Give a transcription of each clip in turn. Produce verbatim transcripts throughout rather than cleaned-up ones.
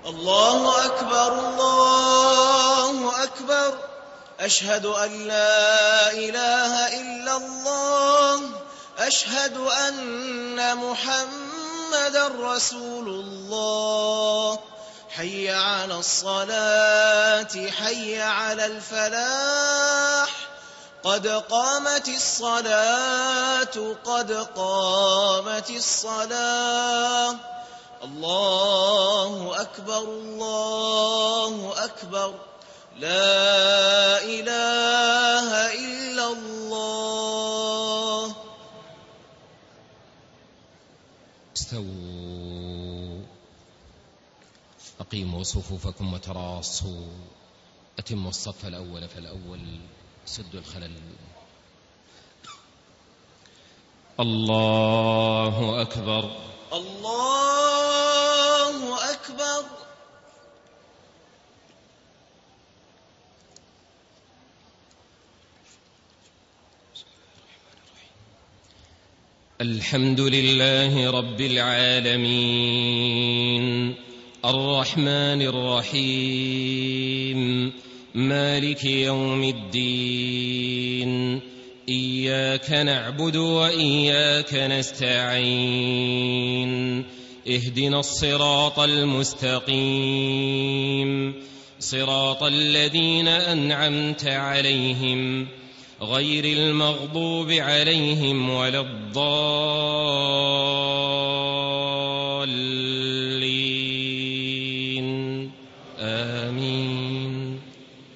الله أكبر الله أكبر أشهد أن لا إله إلا الله أشهد أن محمدا رسول الله حي على الصلاة حي على الفلاح قد قامت الصلاة قد قامت الصلاة الله أكبر الله أكبر لا إله إلا الله. استووا أقيموا صفوفكم وتراصوا أتموا الصف الأول فالأول سدوا الخلل. الله أكبر الله أكبر. الحمد لله رب العالمين الرحمن الرحيم مالك يوم الدين إياك نعبد وإياك نستعين اهدنا الصراط المستقيم صراط الذين أنعمت عليهم غير المغضوب عليهم ولا الضالين آمين.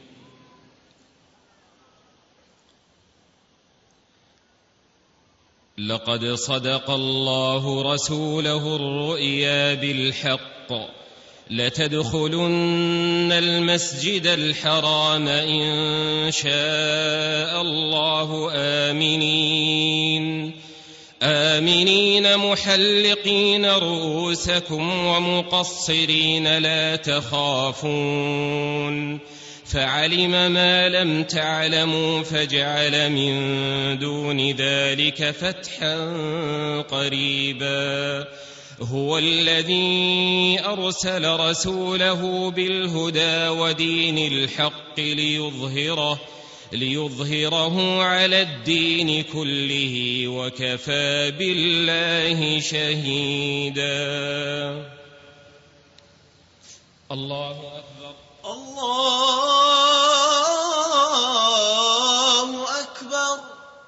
لقد صدق الله رسوله الرؤيا بالحق لتدخلن المسجد الحرام إن شاء الله آمنين آمنين محلقين رؤوسكم ومقصرين لا تخافون فعلم ما لم تعلموا فجعل من دون ذلك فتحا قريبا. هو الذي أرسل رسوله بالهدى ودين الحق ليظهره, ليظهره على الدين كله وكفى بالله شهيدا. الله أكبر الله أكبر.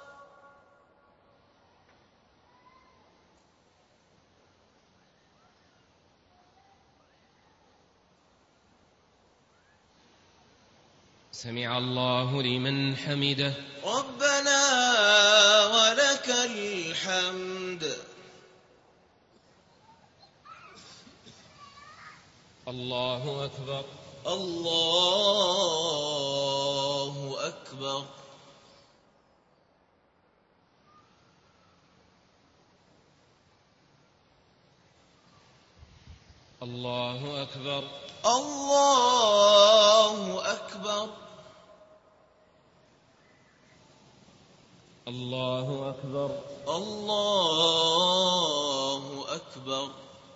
سمع الله لمن حمده ربنا ولك الحمد. الله أكبر الله أكبر. الله أكبر الله أكبر. الله أكبر الله أكبر.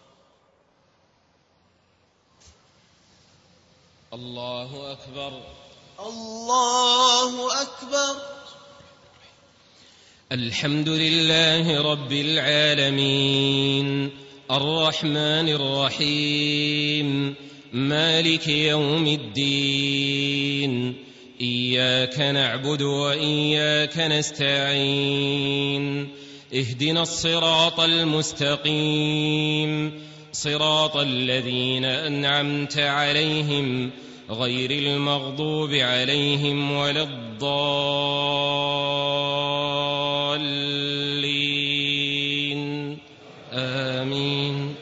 الله أكبر الله أكبر. الحمد لله رب العالمين الرحمن الرحيم مالك يوم الدين إياك نعبد وإياك نستعين اهدنا الصراط المستقيم صراط الذين أنعمت عليهم غير المغضوب عليهم ولا الضالين آمين.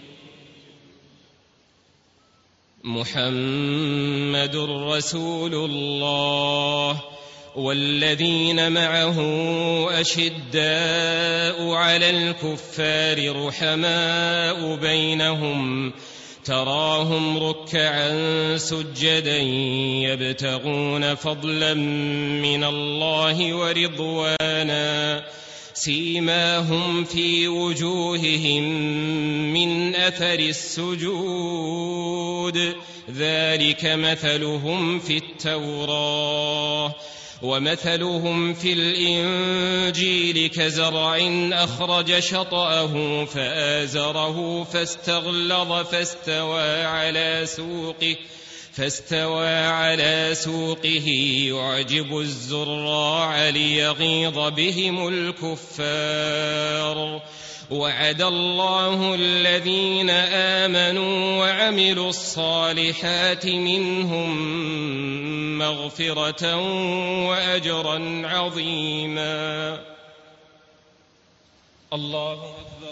محمد رسول الله والذين معه أشداء على الكفار رحماء بينهم تراهم ركعا سجدا يبتغون فضلا من الله ورضوانا سيماهم في وجوههم من أثر السجود ذلك مثلهم في التوراة ومثلهم في الإنجيل كزرع أخرج شطأه فآزره فاستغلظ فاستوى على سوقه فاستوى على سوقه يعجب الزراع ليغيظ بهم الكفار وعد الله الذين آمنوا وعملوا الصالحات منهم مغفرة وأجرا عظيما. الله أكبر.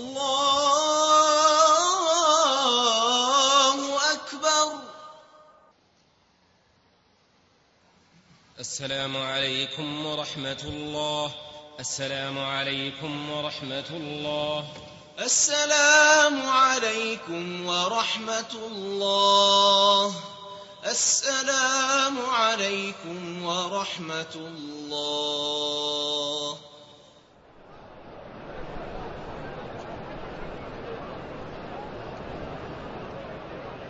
الله أكبر. السلام عليكم ورحمة الله. السلام عليكم ورحمة الله. السلام عليكم ورحمة الله. السلام عليكم ورحمة الله.